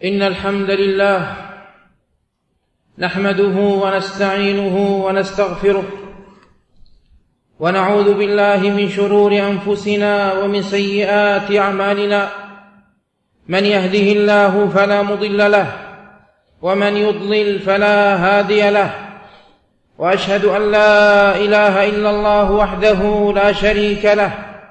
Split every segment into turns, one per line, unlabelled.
إن الحمد لله نحمده ونستعينه ونستغفره ونعوذ بالله من شرور أنفسنا ومن سيئات أعمالنا. من يهده الله فلا مضل له ومن يضلل فلا هادي له، وأشهد أن لا إله إلا الله وحده لا شريك له،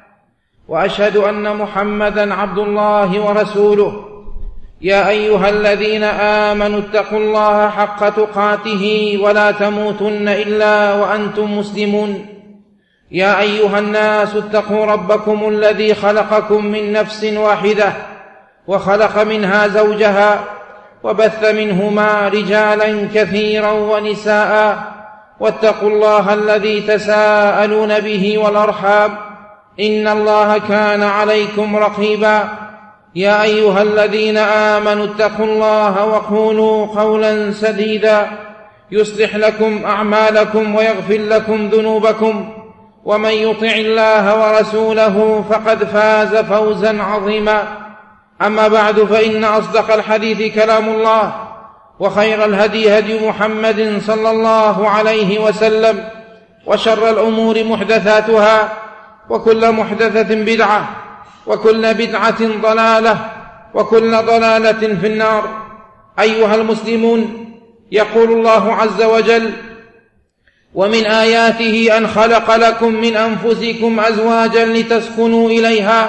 وأشهد أن محمدًا عبد الله ورسوله. يا أيها الذين آمنوا اتقوا الله حق تقاته ولا تموتن إلا وأنتم مسلمون. يا أيها الناس اتقوا ربكم الذي خلقكم من نفس واحدة وخلق منها زوجها وبث منهما رجالا كثيرا ونساء، واتقوا الله الذي تساءلون به والأرحام، إن الله كان عليكم رقيبا. يا أيها الذين آمنوا اتقوا الله وقولوا قولا سديدا يصلح لكم أعمالكم ويغفر لكم ذنوبكم، ومن يطع الله ورسوله فقد فاز فوزا عظيما. أما بعد، فإن أصدق الحديث كلام الله، وخير الهدي هدي محمد صلى الله عليه وسلم، وشر الأمور محدثاتها، وكل محدثة بدعة، وكل بدعة ضلالة، وكل ضلالة في النار. أيها المسلمون، يقول الله عز وجل: ومن آياته أن خلق لكم من أنفسكم أزواجا لتسكنوا إليها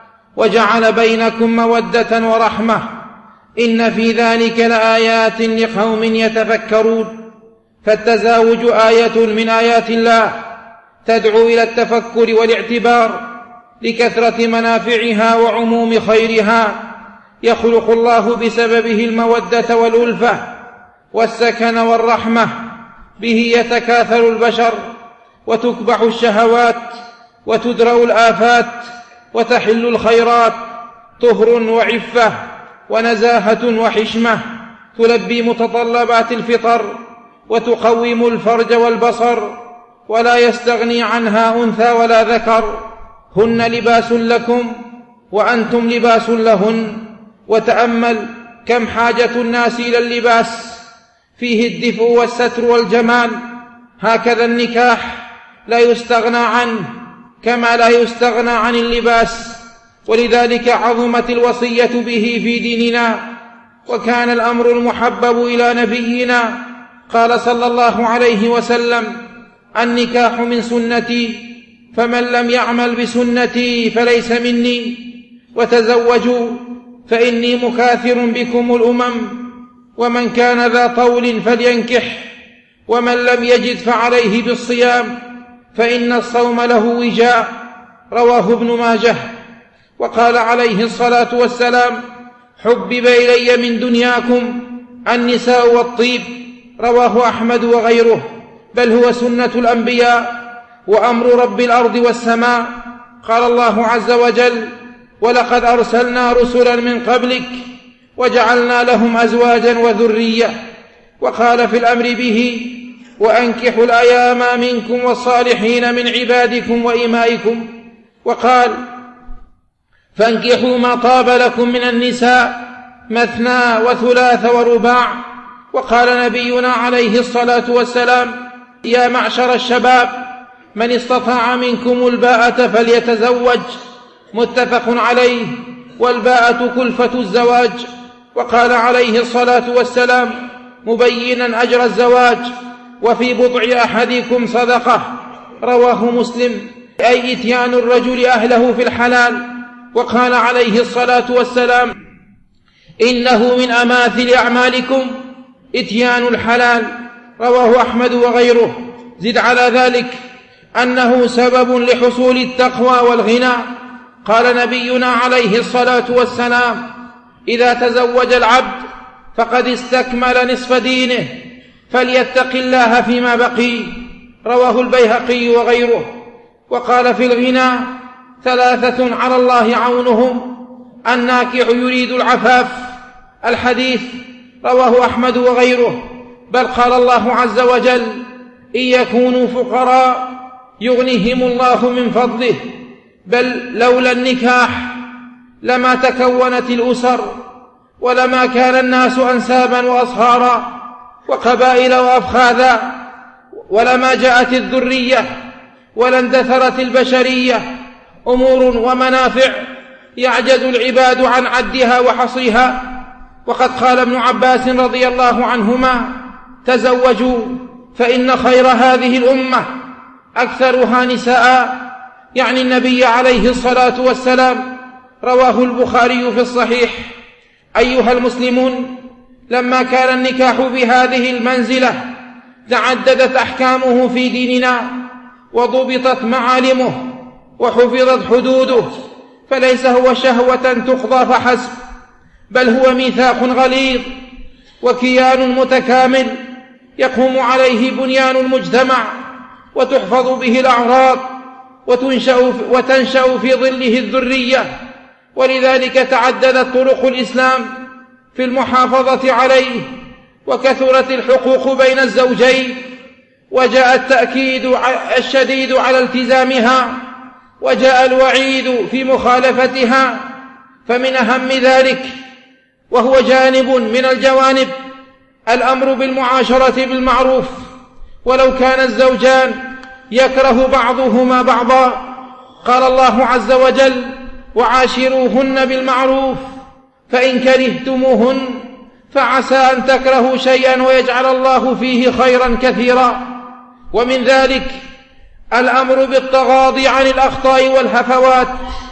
وجعل بينكم مودة ورحمة، إن في ذلك لآيات لقوم يتفكرون. فالتزاوج آية من آيات الله تدعو إلى التفكر والاعتبار لكثرة منافعها وعموم خيرها. يخلق الله بسببه المودة والألفة والسكن والرحمة، به يتكاثر البشر وتكبح الشهوات وتدرأ الآفات وتحل الخيرات، طهر وعفة ونزاهة وحشمة، تلبي متطلبات الفطر وتقوم الفرج والبصر، ولا يستغني عنها أنثى ولا ذكر. هن لباس لكم وأنتم لباس لهن. وتأمل كم حاجة الناس إلى اللباس، فيه الدفء والستر والجمال. هكذا النكاح لا يستغنى عنه كما لا يستغنى عن اللباس، ولذلك عظمت الوصية به في ديننا، وكان الأمر المحبب إلى نبينا. قال صلى الله عليه وسلم: النكاح من سنتي، فمن لم يعمل بسنتي فليس مني. وتزوجوا فإني مكاثر بكم الأمم، ومن كان ذا طول فلينكح، ومن لم يجد فعليه بالصيام، فإن الصوم له وجاء. رواه ابن ماجه. وقال عليه الصلاة والسلام: حبب إلي من دنياكم النساء والطيب. رواه أحمد وغيره. بل هو سنة الأنبياء وأمر رب الأرض والسماء. قال الله عز وجل: ولقد أرسلنا رسلا من قبلك وجعلنا لهم أزواجا وذرية. وقال في الأمر به: وأنكحوا الأيام منكم والصالحين من عبادكم وإمائكم. وقال: فانكحوا ما طاب لكم من النساء مثنى وثلاث ورباع. وقال نبينا عليه الصلاة والسلام: يا معشر الشباب، من استطاع منكم الباءة فليتزوج. متفق عليه. والباءة كلفة الزواج. وقال عليه الصلاة والسلام مبينا أجر الزواج: وفي بضع أحدكم صدقة. رواه مسلم. أي إتيان الرجل أهله في الحلال. وقال عليه الصلاة والسلام: إنه من أماثل أعمالكم إتيان الحلال. رواه أحمد وغيره. زد على ذلك أنه سبب لحصول التقوى والغنى. قال نبينا عليه الصلاة والسلام: إذا تزوج العبد فقد استكمل نصف دينه، فليتق الله فيما بقي. رواه البيهقي وغيره. وقال في الغنى: ثلاثة على الله عونهم: الناكح يريد العفاف. الحديث رواه أحمد وغيره. بل قال الله عز وجل: إن يكونوا فقراء يغنيهم الله من فضله. بل لولا النكاح لما تكونت الأسر، ولما كان الناس أنسابا وأصهارا وقبائل وأفخاذا، ولما جاءت الذرية ولا اندثرت البشرية أمور ومنافع يعجز العباد عن عدها وحصيها. وقد قال ابن عباس رضي الله عنهما: تزوجوا فإن خير هذه الأمة أكثرها نساء، يعني النبي عليه الصلاة والسلام. رواه البخاري في الصحيح. أيها المسلمون، لما كان النكاح بهذه المنزلة تعددت أحكامه في ديننا وضبطت معالمه وحفظت حدوده، فليس هو شهوة تقضى فحسب، بل هو ميثاق غليظ وكيان متكامل يقوم عليه بنيان المجتمع وتحفظ به الأعراض وتنشأ في ظله الذرية. ولذلك تعددت طرق الإسلام في المحافظة عليه، وكثرت الحقوق بين الزوجين، وجاء التأكيد الشديد على التزامها، وجاء الوعيد في مخالفتها. فمن أهم ذلك، وهو جانب من الجوانب، الأمر بالمعاشرة بالمعروف، ولو كان الزوجان يكره بعضهما بعضا. قال الله عز وجل: وعاشروهن بالمعروف فإن كرهتموهن فعسى أن تكرهوا شيئا ويجعل الله فيه خيرا كثيرا. ومن ذلك الأمر بالتغاضي عن الأخطاء والهفوات.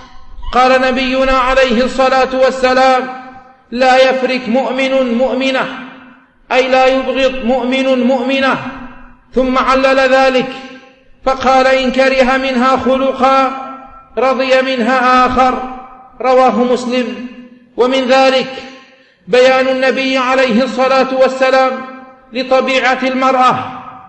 قال نبينا عليه الصلاة والسلام: لا يفرك مؤمن مؤمنة، أي لا يبغض مؤمن مؤمنة. ثم علل ذلك فقال: إن كره منها خلقا رضي منها آخر. رواه مسلم. ومن ذلك بيان النبي عليه الصلاة والسلام لطبيعة المرأة،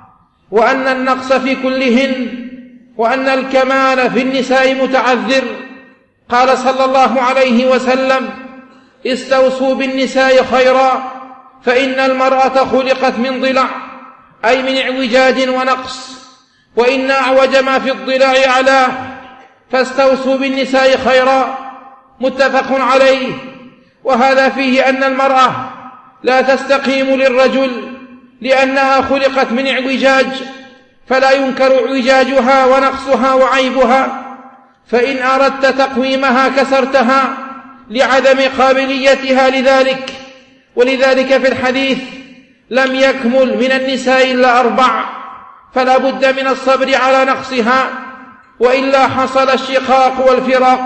وأن النقص في كلهن، وأن الكمال في النساء متعذر. قال صلى الله عليه وسلم: استوصوا بالنساء خيرا، فإن المرأة خلقت من ضلع، أي من اعوجاج ونقص، وإن أعوج ما في الضلع أعلاه، فاستوصوا بالنساء خيرا. متفق عليه. وهذا فيه أن المرأة لا تستقيم للرجل لأنها خلقت من اعوجاج، فلا ينكر اعوجاجها ونقصها وعيبها، فإن أردت تقويمها كسرتها لعدم قابليتها لذلك. ولذلك في الحديث: لم يكمل من النساء إلا 4، فلا بد من الصبر على نقصها، وإلا حصل الشقاق والفراق.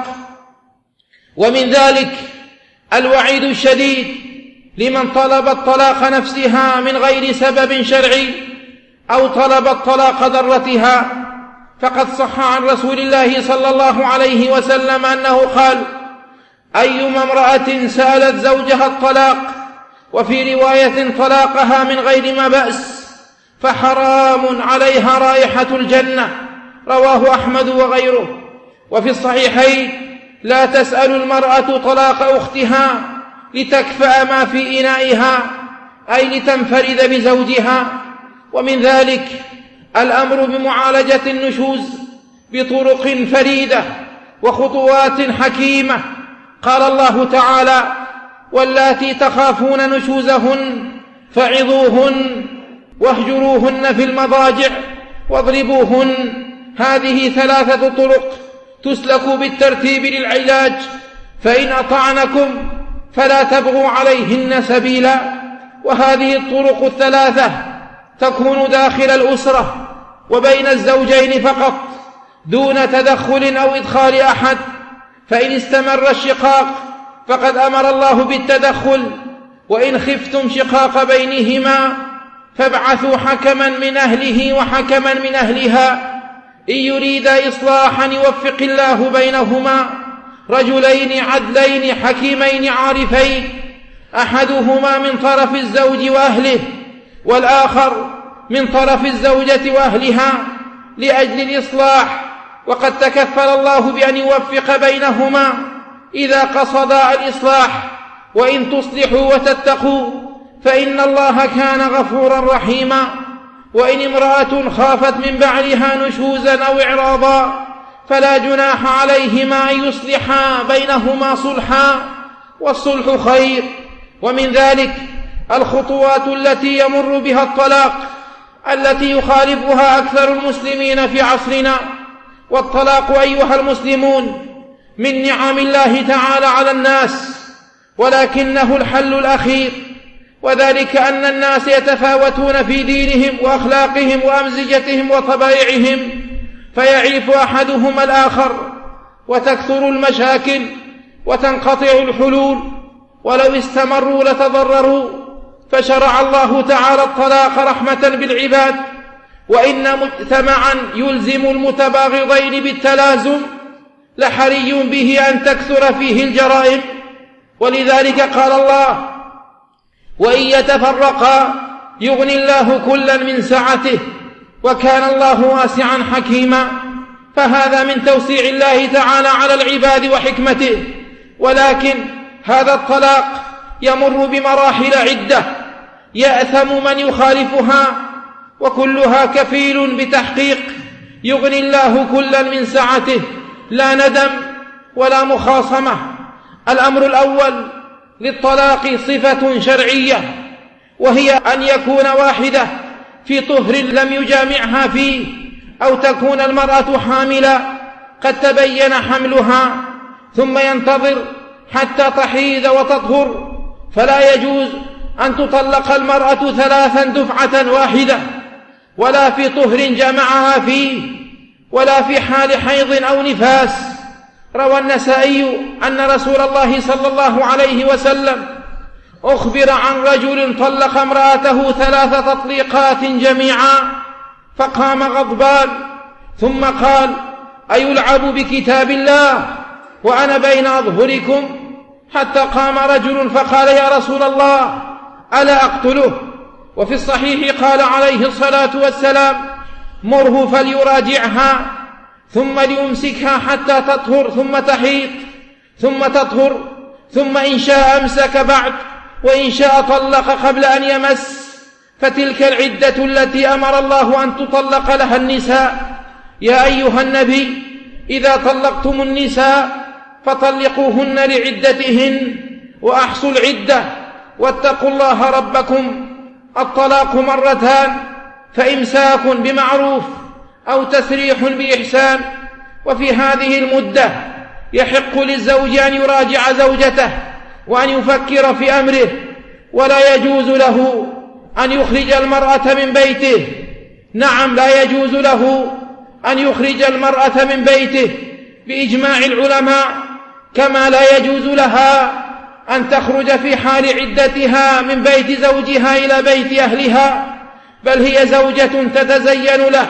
ومن ذلك الوعيد الشديد لمن طلب الطلاق نفسها من غير سبب شرعي، أو طلب الطلاق ضرتها. فقد صح عن رسول الله صلى الله عليه وسلم أنه قال: أيما امرأة سألت زوجها الطلاق، وفي رواية طلاقها من غير ما بأس، فحرام عليها رائحة الجنة. رواه أحمد وغيره. وفي الصحيحين: لا تسأل المرأة طلاق أختها لتكفأ ما في إنائها، أي لتنفرد بزوجها. ومن ذلك الأمر بمعالجة النشوز بطرق فريدة وخطوات حكيمة. قال الله تعالى: واللاتي تخافون نشوزهن فعظوهن واهجروهن في المضاجع واضربوهن. هذه 3 طرق تسلك بالترتيب للعلاج، فإن أطعنكم فلا تبغوا عليهن سبيلا. وهذه الطرق 3 تكون داخل الأسرة وبين الزوجين فقط، دون تدخل أو إدخال أحد. فإن استمر الشقاق فقد أمر الله بالتدخل: وإن خفتم شقاق بينهما فابعثوا حكما من أهله وحكما من أهلها إن يريد إصلاحا يوفق الله بينهما، رجلين عدلين حكيمين عارفين، أحدهما من طرف الزوج وأهله، والآخر من طرف الزوجة وأهلها، لأجل الإصلاح. وقد تكفل الله بأن يوفق بينهما إذا قصدا الإصلاح. وإن تصلحوا وتتقوا فإن الله كان غفورا رحيما. وإن امرأة خافت من بعلها نشوزا أو إعراضا فلا جناح عليهما أن يصلحا بينهما صلحا، والصلح خير، ومن ذلك الخطوات التي يمر بها الطلاق التي يخالفها أكثر المسلمين في عصرنا. والطلاق أيها المسلمون من نعم الله تعالى على الناس، ولكنه الحل الأخير، وذلك أن الناس يتفاوتون في دينهم وأخلاقهم وأمزجتهم وطبائعهم، فيعيف أحدهم الآخر وتكثر المشاكل وتنقطع الحلول، ولو استمروا لتضرروا. فشرع الله تعالى الطلاق رحمة بالعباد، وإن مجتمعا يلزم المتباغضين بالتلازم لحري به أن تكثر فيه الجرائم. ولذلك قال الله: وإن يتفرقا يغني الله كلا من سعته وكان الله واسعا حكيما. فهذا من توسيع الله تعالى على العباد وحكمته. ولكن هذا الطلاق يمر بمراحل عدة يأثم من يخالفها، وكلها كفيل بتحقيق يغني الله كلا من سعته، لا ندم ولا مخاصمة. الأمر الأول للطلاق صفة شرعية، وهي أن يكون واحدة في طهر لم يجامعها فيه، أو تكون المرأة حاملة قد تبين حملها ثم ينتظر حتى تحيض وتطهر، فلا يجوز أن تطلق المرأة 3 دفعة واحدة، ولا في طهر جمعها فيه، ولا في حال حيض أو نفاس. روى النسائي أن رسول الله صلى الله عليه وسلم أخبر عن رجل طلق امرأته 3 تطليقات جميعا، فقام غضبان ثم قال: أيلعب بكتاب الله وأنا بين أظهركم؟ حتى قام رجل فقال: يا رسول الله ألا أقتله؟ وفي الصحيح قال عليه الصلاة والسلام: مره فليراجعها ثم ليمسكها حتى تطهر ثم تحيض ثم تطهر، ثم إن شاء أمسك بعد، وإن شاء طلق قبل أن يمس، فتلك العدة التي أمر الله أن تطلق لها النساء. يا أيها النبي إذا طلقتم النساء فطلقوهن لعدتهن وأحصوا العدة واتقوا الله ربكم. الطلاق 2 مرتان، فإمساك بمعروف أو تسريح بإحسان. وفي هذه المدة يحق للزوج أن يراجع زوجته وأن يفكر في أمره، ولا يجوز له أن يخرج المرأة من بيته. نعم، لا يجوز له أن يخرج المرأة من بيته بإجماع العلماء، كما لا يجوز لها أن تخرج في حال عدتها من بيت زوجها إلى بيت أهلها، بل هي زوجة تتزين له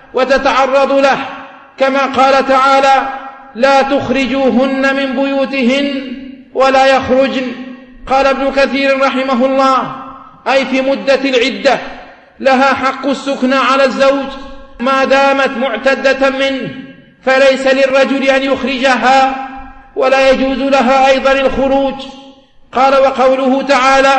وتتعرض له، كما قال تعالى: لا تخرجوهن من بيوتهن ولا يخرجن. قال ابن كثير رحمه الله: أي في مدة العدة لها حق السكنى على الزوج ما دامت معتدة منه، فليس للرجل أن يخرجها، ولا يجوز لها أيضا الخروج. قال: وقوله تعالى: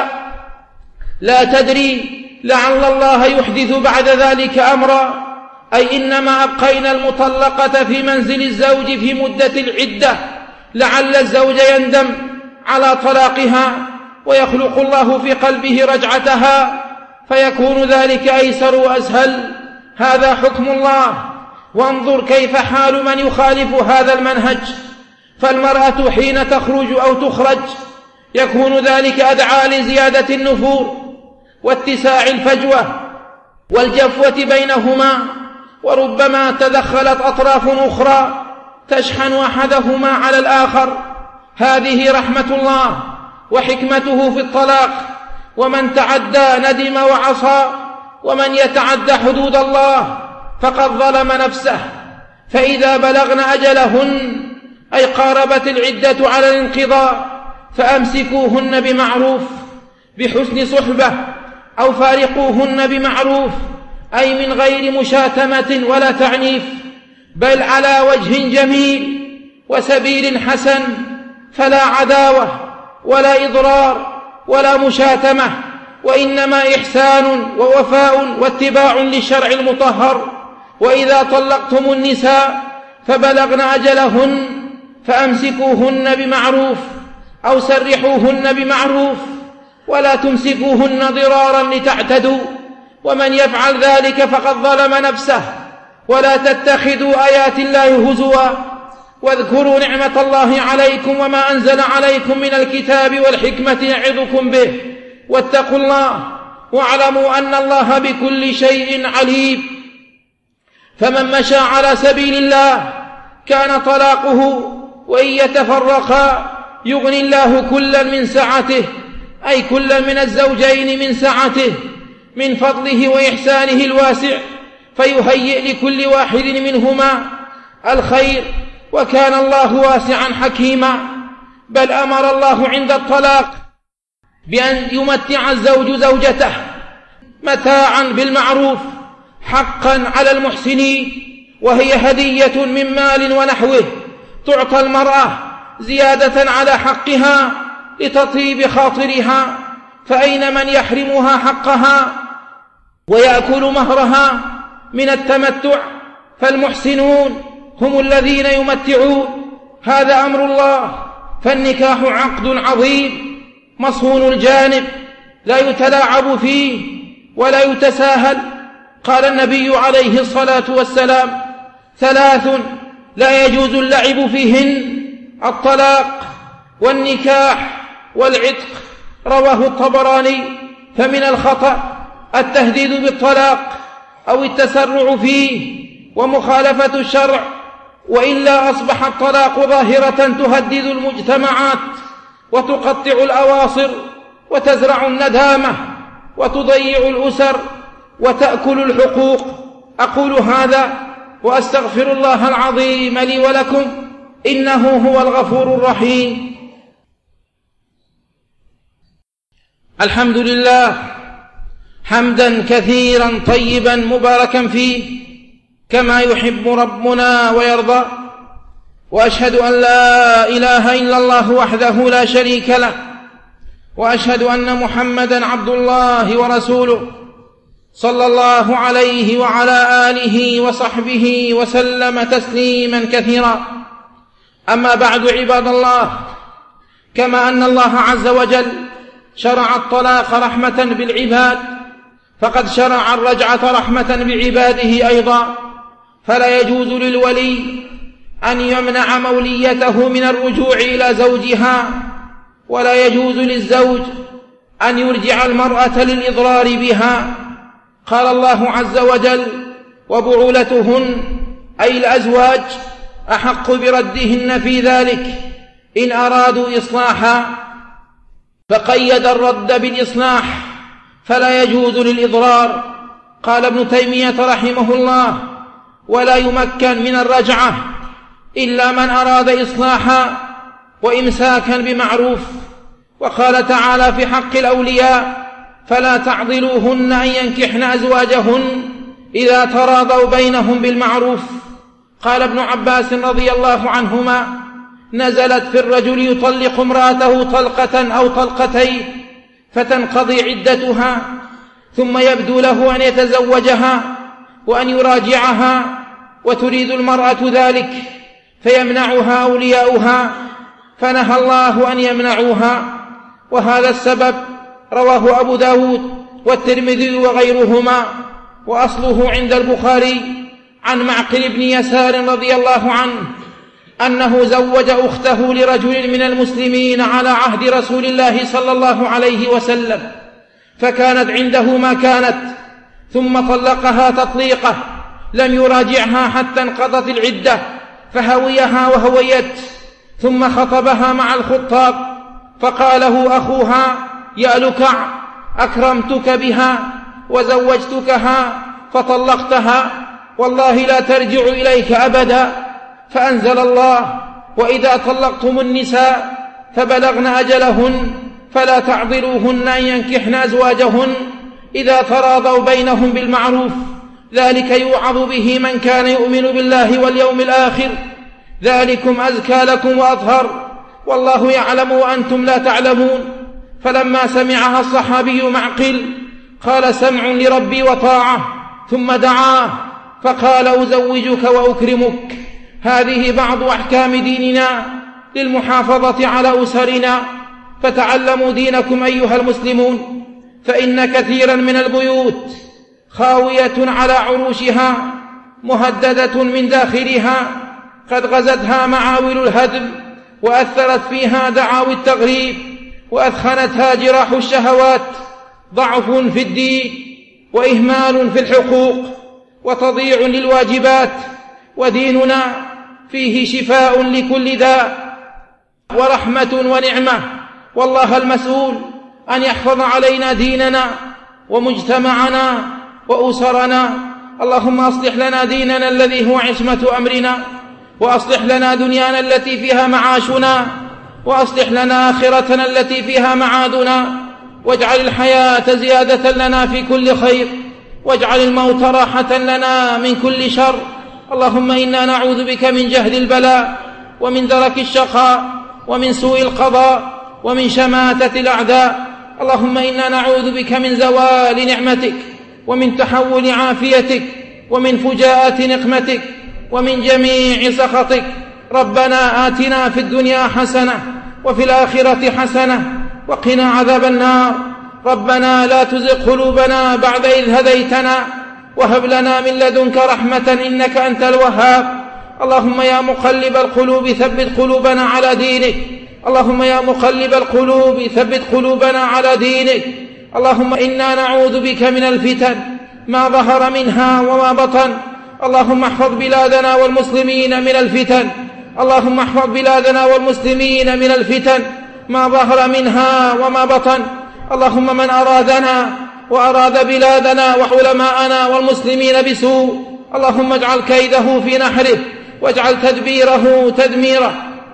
لا تدري لعل الله يحدث بعد ذلك أمرا، أي إنما أبقينا المطلقة في منزل الزوج في مدة العدة لعل الزوج يندم على طلاقها ويخلق الله في قلبه رجعتها، فيكون ذلك أيسر وأسهل. هذا حكم الله. وانظر كيف حال من يخالف هذا المنهج. فالمرأة حين تخرج أو تخرج يكون ذلك أدعى لزيادة النفور واتساع الفجوة والجفوة بينهما، وربما تدخلت أطراف أخرى تشحن أحدهما على الآخر. هذه رحمة الله وحكمته في الطلاق. ومن تعدى ندم وعصى، ومن يتعدى حدود الله فقد ظلم نفسه. فإذا بلغن أجلهن أي قاربت العدة على الانقضاء فأمسكوهن بمعروف بحسن صحبة، أو فارقوهن بمعروف أي من غير مشاتمة ولا تعنيف، بل على وجه جميل وسبيل حسن، فلا عداوة ولا إضرار ولا مشاتمة، وإنما إحسان ووفاء واتباع للشرع المطهر. وإذا طلقتم النساء فبلغن أجلهن فأمسكوهن بمعروف أو سرحوهن بمعروف، ولا تمسكوهن ضرارا لتعتدوا، ومن يفعل ذلك فقد ظلم نفسه. ولا تتخذوا آيات الله هزوا، واذكروا نعمة الله عليكم وما أنزل عليكم من الكتاب والحكمة يعظكم به، واتقوا الله واعلموا أن الله بكل شيء عليم. فمن مشى على سبيل الله كان طلاقه، وإن يتفرقا يغني الله كلا من سعته، أي كلا من الزوجين من سعته، من فضله وإحسانه الواسع، فيهيئ لكل واحد منهما الخير، وكان الله واسعا حكيما. بل أمر الله عند الطلاق بأن يمتع الزوج زوجته متاعا بالمعروف حقا على المحسنين، وهي هدية من مال ونحوه تعطى المرأة زيادة على حقها لتطيب خاطرها. فأين من يحرمها حقها ويأكل مهرها من التمتع؟ فالمحسنون هم الذين يمتعون. هذا أمر الله. فالنكاح عقد عظيم مصون الجانب لا يتلاعب فيه ولا يتساهل. قال النبي عليه الصلاة والسلام: 3 لا يجوز اللعب فيهن: الطلاق والنكاح والعتق. رواه الطبراني. فمن الخطأ التهديد بالطلاق أو التسرع فيه ومخالفة الشرع، وإلا أصبح الطلاق ظاهرة تهدد المجتمعات وتقطع الأواصر وتزرع الندامة وتضيع الأسر وتأكل الحقوق. أقول هذا وأستغفر الله العظيم لي ولكم، إنه هو الغفور الرحيم. الحمد لله حمدا كثيرا طيبا مباركا فيه كما يحب ربنا ويرضى، وأشهد أن لا إله إلا الله وحده لا شريك له، وأشهد أن محمدا عبد الله ورسوله صلى الله عليه وعلى آله وصحبه وسلم تسليما كثيرا. أما بعد، عباد الله، كما أن الله عز وجل شرع الطلاق رحمة بالعباد، فقد شرع الرجعة رحمة بعباده أيضا. فلا يجوز للولي أن يمنع موليته من الرجوع إلى زوجها، ولا يجوز للزوج أن يرجع المرأة للإضرار بها. قال الله عز وجل: وبعولتهن أي الأزواج أحق بردهن في ذلك إن أرادوا إصلاحا، فقيد الرد بالإصلاح، فلا يجوز للإضرار. قال ابن تيمية رحمه الله: ولا يمكن من الرجعة إلا من أراد إصلاحا وإمساكا بمعروف. وقال تعالى في حق الأولياء: فلا تعضلوهن أن ينكحن أزواجهن إذا تراضوا بينهم بالمعروف. قال ابن عباس رضي الله عنهما: نزلت في الرجل يطلق امرأته طلقة أو طلقتين فتنقضي عدتها، ثم يبدو له أن يتزوجها وأن يراجعها، وتريد المرأة ذلك فيمنعها أولياؤها، فنهى الله أن يمنعوها. وهذا السبب رواه أبو داود والترمذي وغيرهما، وأصله عند البخاري عن معقل بن يسار رضي الله عنه أنه زوج أخته لرجل من المسلمين على عهد رسول الله صلى الله عليه وسلم، فكانت عنده ما كانت، ثم طلقها تطليقة لم يراجعها حتى انقضت العدة، فهويها وهويت، ثم خطبها مع الخطاب، فقاله أخوها: يا لكع، أكرمتك بها وزوجتكها فطلقتها، والله لا ترجع إليك أبدا. فأنزل الله: وإذا طلقتم النساء فبلغن أجلهن فلا تعضلوهن أن ينكحن أزواجهن إذا تراضوا بينهم بالمعروف، ذلك يوعظ به من كان يؤمن بالله واليوم الآخر، ذلكم أزكى لكم وأطهر، والله يعلم وأنتم لا تعلمون. فلما سمعها الصحابي معقل قال: سمع لربي وطاعة، ثم دعاه فقال: أزوجك وأكرمك. هذه بعض أحكام ديننا للمحافظة على أسرنا، فتعلموا دينكم أيها المسلمون، فإن كثيرا من البيوت خاوية على عروشها مهددة من داخلها، قد غزتها معاول الهدم، وأثرت فيها دعاوى التغريب، وأثخنتها جراح الشهوات، ضعف في الدين وإهمال في الحقوق وتضييع للواجبات. وديننا فيه شفاء لكل داء ورحمة ونعمة، والله المسؤول أن يحفظ علينا ديننا ومجتمعنا وأسرنا. اللهم أصلح لنا ديننا الذي هو عصمة أمرنا، وأصلح لنا دنيانا التي فيها معاشنا، وأصلح لنا آخرتنا التي فيها معادنا، واجعل الحياة زيادة لنا في كل خير، واجعل الموت راحة لنا من كل شر. اللهم إنا نعوذ بك من جهد البلاء، ومن درك الشقاء، ومن سوء القضاء، ومن شماتة الأعداء. اللهم إنا نعوذ بك من زوال نعمتك، ومن تحول عافيتك، ومن فجاءة نقمتك، ومن جميع سخطك. ربنا آتنا في الدنيا حسنة وفي الآخرة حسنة وقنا عذاب النار. ربنا لا تزغ قلوبنا بعد إذ هديتنا، وهب لنا من لدنك رحمة إنك أنت الوهاب. اللهم يا مقلب القلوب ثبت قلوبنا على دينك. اللهم يا مقلب القلوب ثبت قلوبنا على دينك. اللهم إنا نعوذ بك من الفتن ما ظهر منها وما بطن. اللهم احفظ بلادنا والمسلمين من الفتن. اللهم احفظ بلادنا والمسلمين من الفتن ما ظهر منها وما بطن. اللهم من أرادنا وأراد بلادنا وعلماءنا والمسلمين بسوء، اللهم اجعل كيده في نحره، واجعل تدبيره تدميره.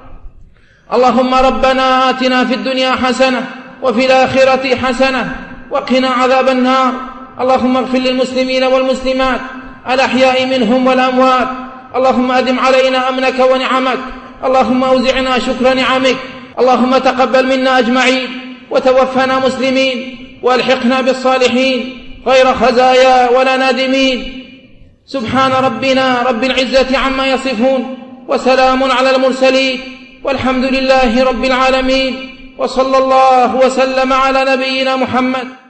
اللهم ربنا آتنا في الدنيا حسنة وفي الآخرة حسنة وقنا عذاب النار. اللهم اغفر للمسلمين والمسلمات الأحياء منهم والأموات. اللهم أدم علينا أمنك ونعمك. اللهم أوزعنا شكر نعمك. اللهم تقبل منا أجمعين، وتوفنا مسلمين، والحقنا بالصالحين غير خزايا ولا نادمين. سبحان ربنا رب العزة عما يصفون، وسلام على المرسلين، والحمد لله رب العالمين، وصلى الله وسلم على نبينا محمد.